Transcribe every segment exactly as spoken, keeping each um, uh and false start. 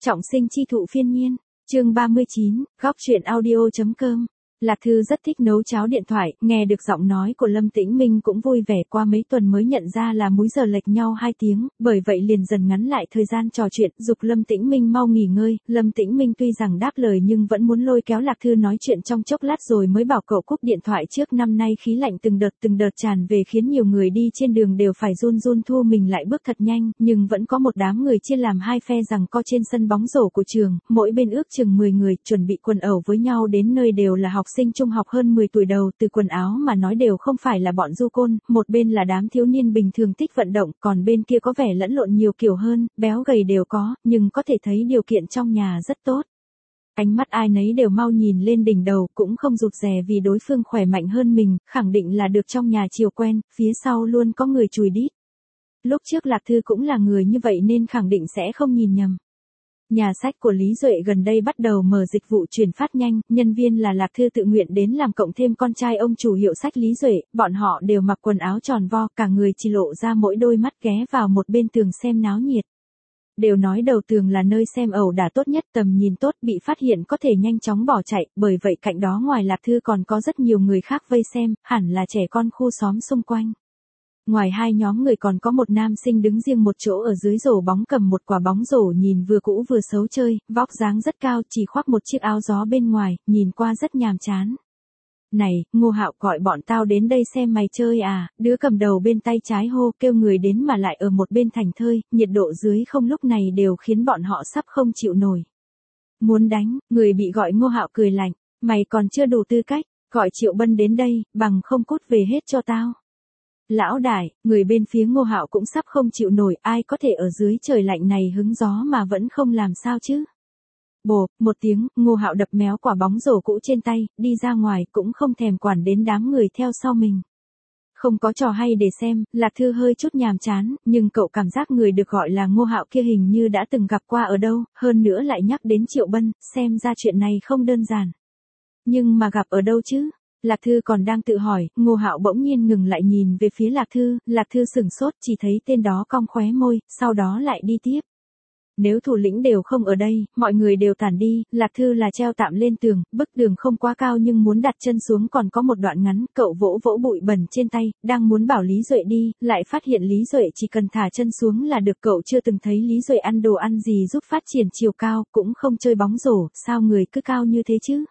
Trọng sinh chi thụ phiên nhiên, chương ba mươi chín, góc truyện audio.com. Lạc Thư rất thích nấu cháo điện thoại, nghe được giọng nói của Lâm Tĩnh Minh cũng vui vẻ, qua mấy tuần mới nhận ra là múi giờ lệch nhau hai tiếng, bởi vậy liền dần ngắn lại thời gian trò chuyện, giục Lâm Tĩnh Minh mau nghỉ ngơi. Lâm Tĩnh Minh tuy rằng đáp lời nhưng vẫn muốn lôi kéo Lạc Thư nói chuyện trong chốc lát rồi mới bảo cậu cúp điện thoại trước. Năm nay khí lạnh từng đợt từng đợt tràn về khiến nhiều người đi trên đường đều phải run run thu mình lại bước thật nhanh, nhưng vẫn có một đám người chia làm hai phe giằng co trên sân bóng rổ của trường, mỗi bên ước chừng mười người, chuẩn bị quần ẩu với nhau, đến nơi đều là học sinh trung học hơn mười tuổi đầu, từ quần áo mà nói đều không phải là bọn du côn, một bên là đám thiếu niên bình thường thích vận động, còn bên kia có vẻ lẫn lộn nhiều kiểu hơn, béo gầy đều có, nhưng có thể thấy điều kiện trong nhà rất tốt. Ánh mắt ai nấy đều mau nhìn lên đỉnh đầu, cũng không rụt rè vì đối phương khỏe mạnh hơn mình, khẳng định là được trong nhà chiều quen, phía sau luôn có người chùi đít. Lúc trước Lạc Thư cũng là người như vậy nên khẳng định sẽ không nhìn nhầm. Nhà sách của Lý Duệ gần đây bắt đầu mở dịch vụ chuyển phát nhanh, nhân viên là Lạc Thư tự nguyện đến làm, cộng thêm con trai ông chủ hiệu sách Lý Duệ, bọn họ đều mặc quần áo tròn vo, cả người chỉ lộ ra mỗi đôi mắt, ghé vào một bên tường xem náo nhiệt. Đều nói đầu tường là nơi xem ẩu đả tốt nhất, tầm nhìn tốt, bị phát hiện có thể nhanh chóng bỏ chạy, bởi vậy cạnh đó ngoài Lạc Thư còn có rất nhiều người khác vây xem, hẳn là trẻ con khu xóm xung quanh. Ngoài hai nhóm người còn có một nam sinh đứng riêng một chỗ ở dưới rổ bóng, cầm một quả bóng rổ nhìn vừa cũ vừa xấu chơi, vóc dáng rất cao, chỉ khoác một chiếc áo gió bên ngoài, nhìn qua rất nhàm chán. Này, Ngô Hạo, gọi bọn tao đến đây xem mày chơi à? Đứa cầm đầu bên tay trái hô, kêu người đến mà lại ở một bên thành thơi, nhiệt độ dưới không lúc này đều khiến bọn họ sắp không chịu nổi. Muốn đánh, người bị gọi Ngô Hạo cười lạnh, mày còn chưa đủ tư cách, gọi Triệu Bân đến đây, bằng không cút về hết cho tao. Lão đại, người bên phía Ngô Hạo cũng sắp không chịu nổi, ai có thể ở dưới trời lạnh này hứng gió mà vẫn không làm sao chứ? Bộp, một tiếng, Ngô Hạo đập méo quả bóng rổ cũ trên tay, đi ra ngoài, cũng không thèm quản đến đám người theo sau mình. Không có trò hay để xem, Lạc Thư hơi chút nhàm chán, nhưng cậu cảm giác người được gọi là Ngô Hạo kia hình như đã từng gặp qua ở đâu, hơn nữa lại nhắc đến Triệu Bân, xem ra chuyện này không đơn giản. Nhưng mà gặp ở đâu chứ? Lạc Thư còn đang tự hỏi, Ngô Hạo bỗng nhiên ngừng lại nhìn về phía Lạc Thư, Lạc Thư sửng sốt, chỉ thấy tên đó cong khóe môi, sau đó lại đi tiếp. Nếu thủ lĩnh đều không ở đây, mọi người đều tản đi, Lạc Thư là treo tạm lên tường, bức tường không quá cao nhưng muốn đặt chân xuống còn có một đoạn ngắn, cậu vỗ vỗ bụi bẩn trên tay, đang muốn bảo Lý Duệ đi, lại phát hiện Lý Duệ chỉ cần thả chân xuống là được, cậu chưa từng thấy Lý Duệ ăn đồ ăn gì giúp phát triển chiều cao, cũng không chơi bóng rổ, sao người cứ cao như thế chứ?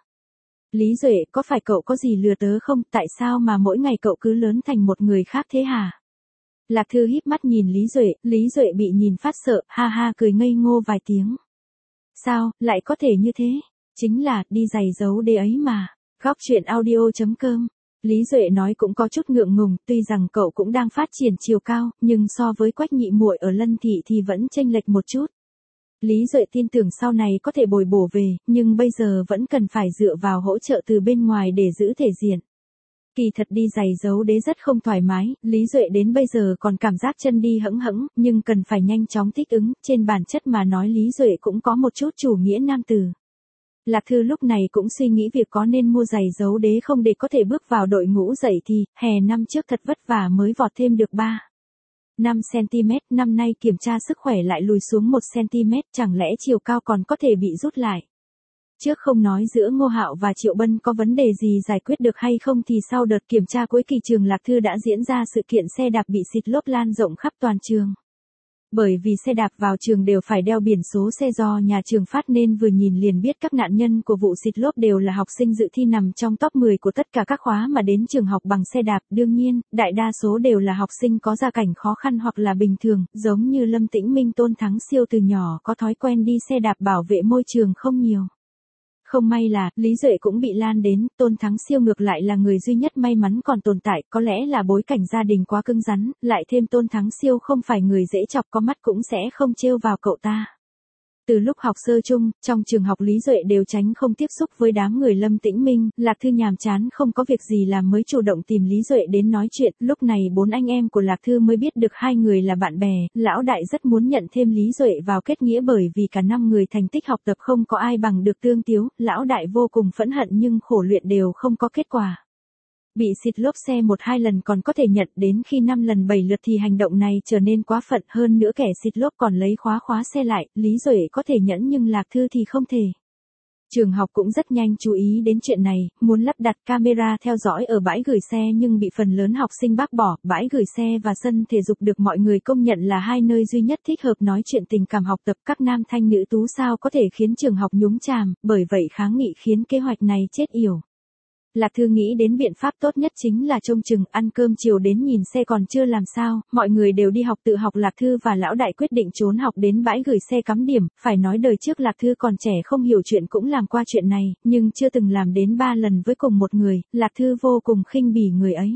Lý Duệ, có phải cậu có gì lừa tớ không, tại sao mà mỗi ngày cậu cứ lớn thành một người khác thế hả? Lạc Thư híp mắt nhìn Lý Duệ, Lý Duệ bị nhìn phát sợ, ha ha cười ngây ngô vài tiếng. Sao, lại có thể như thế? Chính là, đi giày giấu đế ấy mà. Góc truyện audio.com. Lý Duệ nói cũng có chút ngượng ngùng, tuy rằng cậu cũng đang phát triển chiều cao, nhưng so với Quách nhị muội ở Lân Thị thì vẫn chênh lệch một chút. Lý Duệ tin tưởng sau này có thể bồi bổ về, nhưng bây giờ vẫn cần phải dựa vào hỗ trợ từ bên ngoài để giữ thể diện. Kỳ thật đi giày giấu đế rất không thoải mái, Lý Duệ đến bây giờ còn cảm giác chân đi hẫng hẫng, nhưng cần phải nhanh chóng thích ứng, trên bản chất mà nói Lý Duệ cũng có một chút chủ nghĩa nam tử. Lạc Thư lúc này cũng suy nghĩ việc có nên mua giày giấu đế không để có thể bước vào đội ngũ dậy thì, hè năm trước thật vất vả mới vọt thêm được ba năm xăng-ti-mét, năm nay kiểm tra sức khỏe lại lùi xuống một xăng-ti-mét, chẳng lẽ chiều cao còn có thể bị rút lại? Trước không nói giữa Ngô Hạo và Triệu Bân có vấn đề gì giải quyết được hay không thì sau đợt kiểm tra cuối kỳ trường Lạc Thư đã diễn ra sự kiện xe đạp bị xịt lốp lan rộng khắp toàn trường. Bởi vì xe đạp vào trường đều phải đeo biển số xe do nhà trường phát nên vừa nhìn liền biết các nạn nhân của vụ xịt lốp đều là học sinh dự thi nằm trong top mười của tất cả các khóa mà đến trường học bằng xe đạp. Đương nhiên, đại đa số đều là học sinh có gia cảnh khó khăn hoặc là bình thường, giống như Lâm Tĩnh Minh, Tôn Thắng Siêu từ nhỏ có thói quen đi xe đạp bảo vệ môi trường không nhiều. Không may là, Lý Duệ cũng bị lan đến, Tôn Thắng Siêu ngược lại là người duy nhất may mắn còn tồn tại, có lẽ là bối cảnh gia đình quá cứng rắn, lại thêm Tôn Thắng Siêu không phải người dễ chọc, có mắt cũng sẽ không trêu vào cậu ta. Từ lúc học sơ chung, trong trường học Lý Duệ đều tránh không tiếp xúc với đám người Lâm Tĩnh Minh, Lạc Thư nhàm chán không có việc gì làm mới chủ động tìm Lý Duệ đến nói chuyện, lúc này bốn anh em của Lạc Thư mới biết được hai người là bạn bè, lão đại rất muốn nhận thêm Lý Duệ vào kết nghĩa bởi vì cả năm người thành tích học tập không có ai bằng được Tương Tiếu, lão đại vô cùng phẫn hận nhưng khổ luyện đều không có kết quả. Bị xịt lốp xe một hai lần còn có thể nhận, đến khi năm lần bảy lượt thì hành động này trở nên quá phận, hơn nữa kẻ xịt lốp còn lấy khóa khóa xe lại, Lý Duệ có thể nhẫn nhưng Lạc Thư thì không thể. Trường học cũng rất nhanh chú ý đến chuyện này, muốn lắp đặt camera theo dõi ở bãi gửi xe nhưng bị phần lớn học sinh bác bỏ. Bãi gửi xe và sân thể dục được mọi người công nhận là hai nơi duy nhất thích hợp nói chuyện tình cảm học tập, các nam thanh nữ tú sao có thể khiến trường học nhúng chàm, bởi vậy kháng nghị khiến kế hoạch này chết yểu. Lạc Thư nghĩ đến biện pháp tốt nhất chính là trông chừng, ăn cơm chiều đến nhìn xe còn chưa làm sao, mọi người đều đi học tự học. Lạc Thư và Lão Đại quyết định trốn học đến bãi gửi xe cắm điểm, phải nói đời trước Lạc Thư còn trẻ không hiểu chuyện cũng làm qua chuyện này, nhưng chưa từng làm đến ba lần với cùng một người, Lạc Thư vô cùng khinh bỉ người ấy.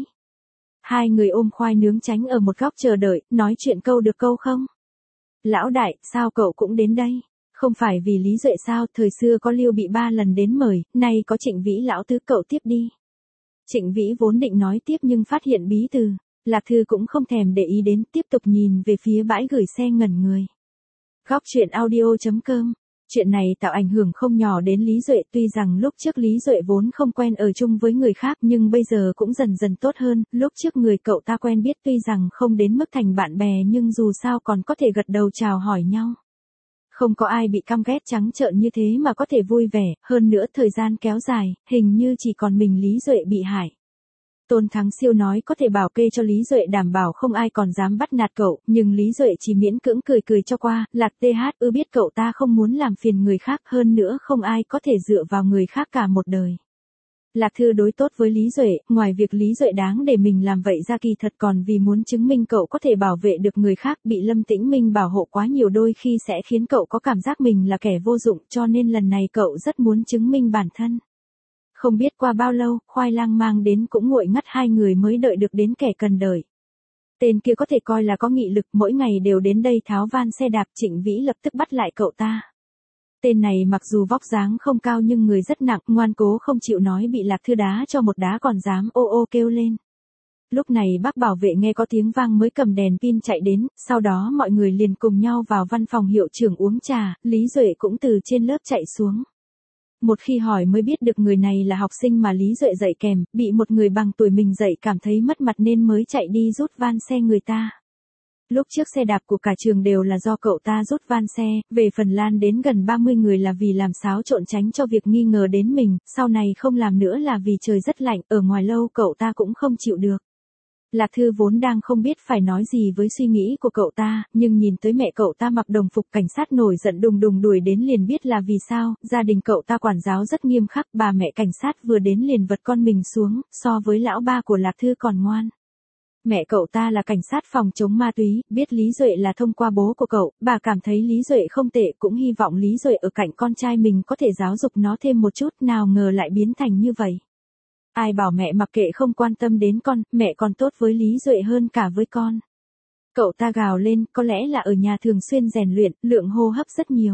Hai người ôm khoai nướng tránh ở một góc chờ đợi, nói chuyện câu được câu không. Lão Đại, sao cậu cũng đến đây? Không phải vì Lý Duệ sao, thời xưa có Lưu Bị ba lần đến mời, nay có Trịnh Vĩ lão tứ, cậu tiếp đi. Trịnh Vĩ vốn định nói tiếp nhưng phát hiện bí từ, Lạc Thư cũng không thèm để ý đến, tiếp tục nhìn về phía bãi gửi xe ngẩn người. Góc truyện audio chấm com. Chuyện này tạo ảnh hưởng không nhỏ đến Lý Duệ, tuy rằng lúc trước Lý Duệ vốn không quen ở chung với người khác nhưng bây giờ cũng dần dần tốt hơn, lúc trước người cậu ta quen biết tuy rằng không đến mức thành bạn bè nhưng dù sao còn có thể gật đầu chào hỏi nhau. Không có ai bị căm ghét trắng trợn như thế mà có thể vui vẻ, hơn nữa thời gian kéo dài, hình như chỉ còn mình Lý Duệ bị hại. Tôn Thắng Siêu nói có thể bảo kê cho Lý Duệ, đảm bảo không ai còn dám bắt nạt cậu, nhưng Lý Duệ chỉ miễn cưỡng cười cười cho qua. Lạc tê hát ư biết cậu ta không muốn làm phiền người khác, hơn nữa không ai có thể dựa vào người khác cả một đời. Lạc Thư đối tốt với Lý Duệ, ngoài việc Lý Duệ đáng để mình làm vậy ra kỳ thật còn vì muốn chứng minh cậu có thể bảo vệ được người khác, bị Lâm Tĩnh Minh bảo hộ quá nhiều đôi khi sẽ khiến cậu có cảm giác mình là kẻ vô dụng, cho nên lần này cậu rất muốn chứng minh bản thân. Không biết qua bao lâu, khoai lang mang đến cũng nguội ngắt, hai người mới đợi được đến kẻ cần đợi. Tên kia có thể coi là có nghị lực, mỗi ngày đều đến đây tháo van xe đạp. Trịnh Vĩ lập tức bắt lại cậu ta. Tên này mặc dù vóc dáng không cao nhưng người rất nặng, ngoan cố không chịu nói, bị Lạc Thư đá cho một đá còn dám ô ô kêu lên. Lúc này bác bảo vệ nghe có tiếng vang mới cầm đèn pin chạy đến, sau đó mọi người liền cùng nhau vào văn phòng hiệu trưởng uống trà, Lý Duệ cũng từ trên lớp chạy xuống. Một khi hỏi mới biết được người này là học sinh mà Lý Duệ dạy kèm, bị một người bằng tuổi mình dạy cảm thấy mất mặt nên mới chạy đi rút van xe người ta. Lúc trước xe đạp của cả trường đều là do cậu ta rút van xe, về Phần Lan đến gần ba mươi người là vì làm xáo trộn tránh cho việc nghi ngờ đến mình, sau này không làm nữa là vì trời rất lạnh, ở ngoài lâu cậu ta cũng không chịu được. Lạc Thư vốn đang không biết phải nói gì với suy nghĩ của cậu ta, nhưng nhìn tới mẹ cậu ta mặc đồng phục cảnh sát nổi giận đùng đùng đuổi đến liền biết là vì sao. Gia đình cậu ta quản giáo rất nghiêm khắc, bà mẹ cảnh sát vừa đến liền vật con mình xuống, so với lão ba của Lạc Thư còn ngoan. Mẹ cậu ta là cảnh sát phòng chống ma túy, biết Lý Duệ là thông qua bố của cậu, bà cảm thấy Lý Duệ không tệ, cũng hy vọng Lý Duệ ở cạnh con trai mình có thể giáo dục nó thêm một chút, nào ngờ lại biến thành như vậy. Ai bảo mẹ mặc kệ không quan tâm đến con, mẹ còn tốt với Lý Duệ hơn cả với con. Cậu ta gào lên, có lẽ là ở nhà thường xuyên rèn luyện, lượng hô hấp rất nhiều.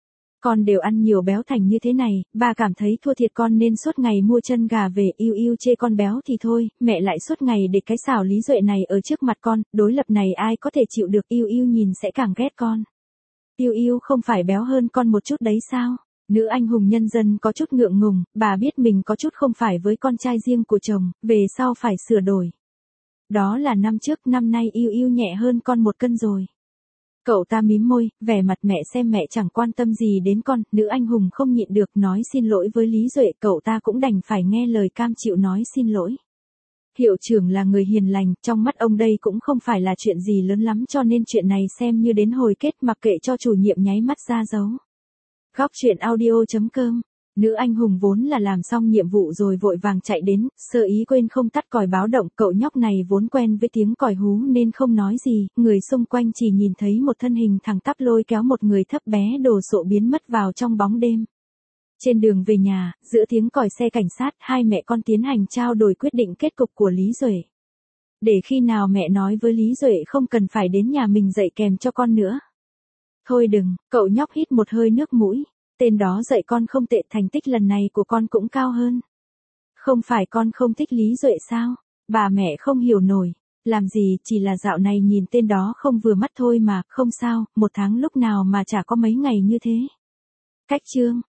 Con đều ăn nhiều béo thành như thế này, bà cảm thấy thua thiệt con nên suốt ngày mua chân gà về, yêu yêu chê con béo thì thôi, mẹ lại suốt ngày để cái xảo Lý Duệ này ở trước mặt con, đối lập này ai có thể chịu được, yêu yêu nhìn sẽ càng ghét con. Yêu yêu không phải béo hơn con một chút đấy sao? Nữ anh hùng nhân dân có chút ngượng ngùng, bà biết mình có chút không phải với con trai riêng của chồng, về sau phải sửa đổi. Đó là năm trước, năm nay yêu yêu nhẹ hơn con một cân rồi. Cậu ta mím môi, vẻ mặt mẹ xem mẹ chẳng quan tâm gì đến con, nữ anh hùng không nhịn được nói xin lỗi với Lý Duệ, cậu ta cũng đành phải nghe lời cam chịu nói xin lỗi. Hiệu trưởng là người hiền lành, trong mắt ông đây cũng không phải là chuyện gì lớn lắm cho nên chuyện này xem như đến hồi kết, mặc kệ cho chủ nhiệm nháy mắt ra dấu. Góc truyện audio chấm com. Nữ anh hùng vốn là làm xong nhiệm vụ rồi vội vàng chạy đến, sơ ý quên không tắt còi báo động, cậu nhóc này vốn quen với tiếng còi hú nên không nói gì, người xung quanh chỉ nhìn thấy một thân hình thẳng tắp lôi kéo một người thấp bé đồ sộ biến mất vào trong bóng đêm. Trên đường về nhà, giữa tiếng còi xe cảnh sát, hai mẹ con tiến hành trao đổi quyết định kết cục của Lý Duệ. Để khi nào mẹ nói với Lý Duệ không cần phải đến nhà mình dạy kèm cho con nữa. Thôi đừng, cậu nhóc hít một hơi nước mũi. Tên đó dạy con không tệ, thành tích lần này của con cũng cao hơn. Không phải con không thích Lý Duệ sao? Bà mẹ không hiểu nổi. Làm gì, chỉ là dạo này nhìn tên đó không vừa mắt thôi mà, không sao, một tháng lúc nào mà chả có mấy ngày như thế. Cách chương.